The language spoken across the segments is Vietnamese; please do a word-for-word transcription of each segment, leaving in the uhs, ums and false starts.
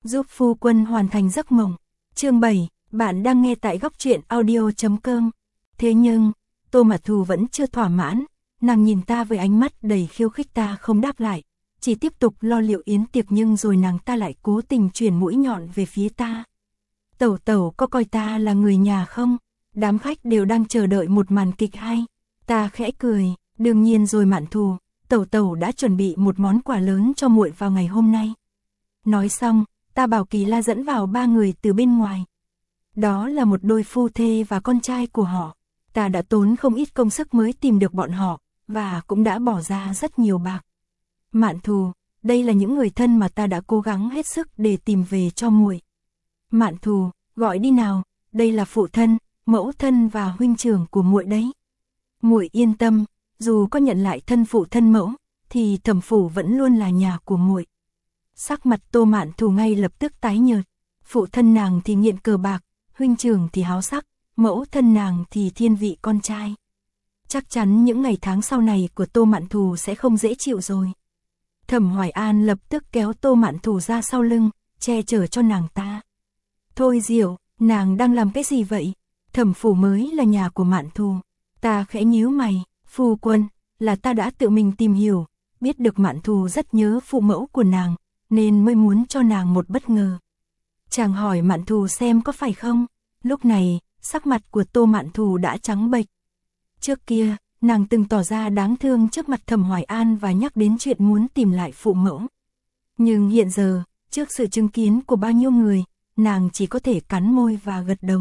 giúp phu quân hoàn thành giấc mộng. Chương bảy, bạn đang nghe tại góc truyện audio chấm com. Thế nhưng, Tô Mạt Thù vẫn chưa thỏa mãn, nàng nhìn ta với ánh mắt đầy khiêu khích, ta không đáp lại, chỉ tiếp tục lo liệu yến tiệc, nhưng rồi nàng ta lại cố tình chuyển mũi nhọn về phía ta. Tẩu tẩu có coi ta là người nhà không? Đám khách đều đang chờ đợi một màn kịch hay. Ta khẽ cười, đương nhiên rồi Mạn Thù, tẩu tẩu đã chuẩn bị một món quà lớn cho muội vào ngày hôm nay. Nói xong, ta bảo Kỳ La dẫn vào ba người từ bên ngoài. Đó là một đôi phu thê và con trai của họ. Ta đã tốn không ít công sức mới tìm được bọn họ, và cũng đã bỏ ra rất nhiều bạc. Mạn Thù, đây là những người thân mà ta đã cố gắng hết sức để tìm về cho muội. Mạn Thù, gọi đi nào, đây là phụ thân, mẫu thân và huynh trưởng của muội đấy. Muội yên tâm, dù có nhận lại thân phụ thân mẫu, thì Thẩm phủ vẫn luôn là nhà của muội. Sắc mặt Tô Mạn Thù ngay lập tức tái nhợt. Phụ thân nàng thì nghiện cờ bạc, huynh trưởng thì háo sắc, mẫu thân nàng thì thiên vị con trai. Chắc chắn những ngày tháng sau này của Tô Mạn Thù sẽ không dễ chịu rồi. Thẩm Hoài An lập tức kéo Tô Mạn Thù ra sau lưng, che chở cho nàng ta. Thôi Diệu, nàng đang làm cái gì vậy? Thẩm phủ mới là nhà của Mạn Thù. Ta khẽ nhíu mày, phu quân, là ta đã tự mình tìm hiểu, biết được Mạn Thù rất nhớ phụ mẫu của nàng, nên mới muốn cho nàng một bất ngờ. Chàng hỏi Mạn Thù xem có phải không? Lúc này, sắc mặt của Tô Mạn Thù đã trắng bệch. Trước kia, nàng từng tỏ ra đáng thương trước mặt Thẩm Hoài An và nhắc đến chuyện muốn tìm lại phụ mẫu. Nhưng hiện giờ, trước sự chứng kiến của bao nhiêu người, nàng chỉ có thể cắn môi và gật đầu.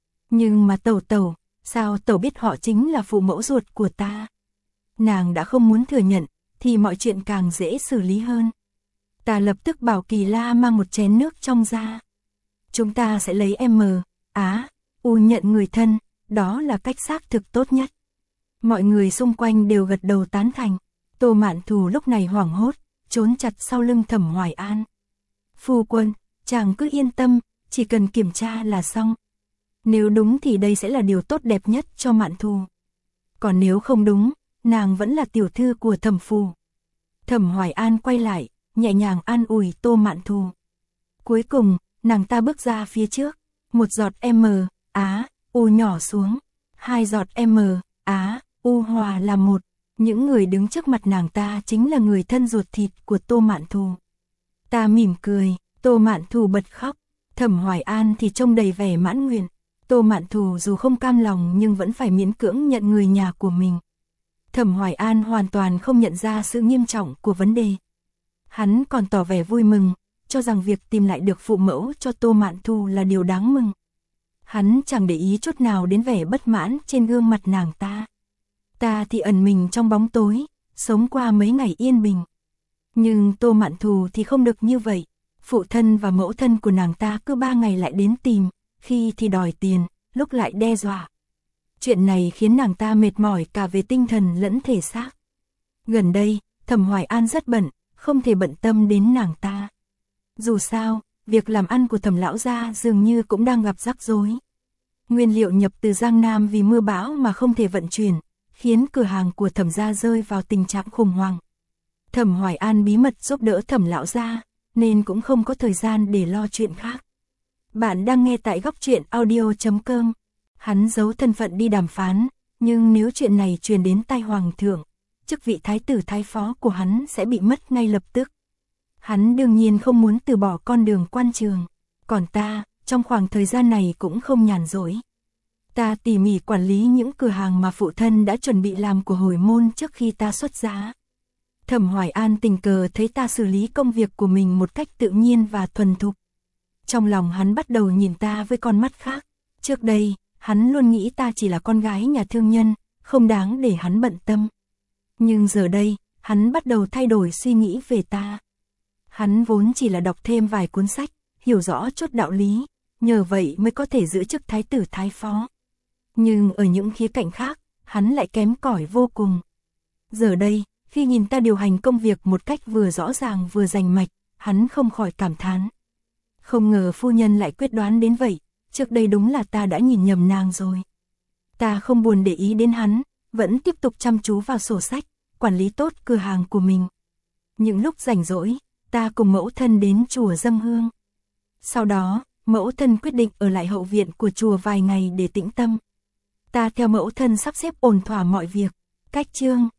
Nhưng mà tẩu tẩu, sao tẩu biết họ chính là phụ mẫu ruột của ta? Nàng đã không muốn thừa nhận, thì mọi chuyện càng dễ xử lý hơn. Ta lập tức bảo Kỳ La mang một chén nước trong ra. Chúng ta sẽ lấy M, Á, U nhận người thân, đó là cách xác thực tốt nhất. Mọi người xung quanh đều gật đầu tán thành. Tô Mạn Thù lúc này hoảng hốt, trốn chặt sau lưng Thẩm Hoài An. Phu quân, chàng cứ yên tâm, chỉ cần kiểm tra là xong. Nếu đúng thì đây sẽ là điều tốt đẹp nhất cho Mạn Thù. Còn nếu không đúng, nàng vẫn là tiểu thư của Thẩm phủ. Thẩm Hoài An quay lại, nhẹ nhàng an ủi Tô Mạn Thù. Cuối cùng, nàng ta bước ra phía trước, một giọt M, Á, U nhỏ xuống, hai giọt M, Á, U hòa là một. Những người đứng trước mặt nàng ta chính là người thân ruột thịt của Tô Mạn Thù. Ta mỉm cười, Tô Mạn Thù bật khóc, Thẩm Hoài An thì trông đầy vẻ mãn nguyện. Tô Mạn Thù dù không cam lòng nhưng vẫn phải miễn cưỡng nhận người nhà của mình. Thẩm Hoài An hoàn toàn không nhận ra sự nghiêm trọng của vấn đề. Hắn còn tỏ vẻ vui mừng, cho rằng việc tìm lại được phụ mẫu cho Tô Mạn Thù là điều đáng mừng. Hắn chẳng để ý chút nào đến vẻ bất mãn trên gương mặt nàng ta. Ta thì ẩn mình trong bóng tối, sống qua mấy ngày yên bình. Nhưng Tô Mạn Thù thì không được như vậy. Phụ thân và mẫu thân của nàng ta cứ ba ngày lại đến tìm, khi thì đòi tiền, lúc lại đe dọa. Chuyện này khiến nàng ta mệt mỏi cả về tinh thần lẫn thể xác. Gần đây, Thẩm Hoài An rất bận, không thể bận tâm đến nàng ta. Dù sao, việc làm ăn của Thẩm lão gia dường như cũng đang gặp rắc rối. Nguyên liệu nhập từ Giang Nam vì mưa bão mà không thể vận chuyển, khiến cửa hàng của Thẩm gia rơi vào tình trạng khủng hoảng. Thẩm Hoài An bí mật giúp đỡ Thẩm lão gia, nên cũng không có thời gian để lo chuyện khác. Bạn đang nghe tại góc truyện audio chấm com. Hắn giấu thân phận đi đàm phán, nhưng nếu chuyện này truyền đến tai hoàng thượng, chức vị thái tử thái phó của hắn sẽ bị mất ngay lập tức. Hắn đương nhiên không muốn từ bỏ con đường quan trường. Còn ta, trong khoảng thời gian này cũng không nhàn rỗi. Ta tỉ mỉ quản lý những cửa hàng mà phụ thân đã chuẩn bị làm của hồi môn trước khi ta xuất giá. Thẩm Hoài An tình cờ thấy ta xử lý công việc của mình một cách tự nhiên và thuần thục. Trong lòng hắn bắt đầu nhìn ta với con mắt khác. Trước đây, hắn luôn nghĩ ta chỉ là con gái nhà thương nhân, không đáng để hắn bận tâm. Nhưng giờ đây, hắn bắt đầu thay đổi suy nghĩ về ta. Hắn vốn chỉ là đọc thêm vài cuốn sách, hiểu rõ chút đạo lý, nhờ vậy mới có thể giữ chức thái tử thái phó. Nhưng ở những khía cạnh khác, hắn lại kém cỏi vô cùng. Giờ đây, khi nhìn ta điều hành công việc một cách vừa rõ ràng vừa rành mạch, hắn không khỏi cảm thán. Không ngờ phu nhân lại quyết đoán đến vậy, trước đây đúng là ta đã nhìn nhầm nàng rồi. Ta không buồn để ý đến hắn, vẫn tiếp tục chăm chú vào sổ sách, quản lý tốt cửa hàng của mình. Những lúc rảnh rỗi, ta cùng mẫu thân đến chùa dâng hương. Sau đó, mẫu thân quyết định ở lại hậu viện của chùa vài ngày để tĩnh tâm. Ta theo mẫu thân sắp xếp ổn thỏa mọi việc. Cách chương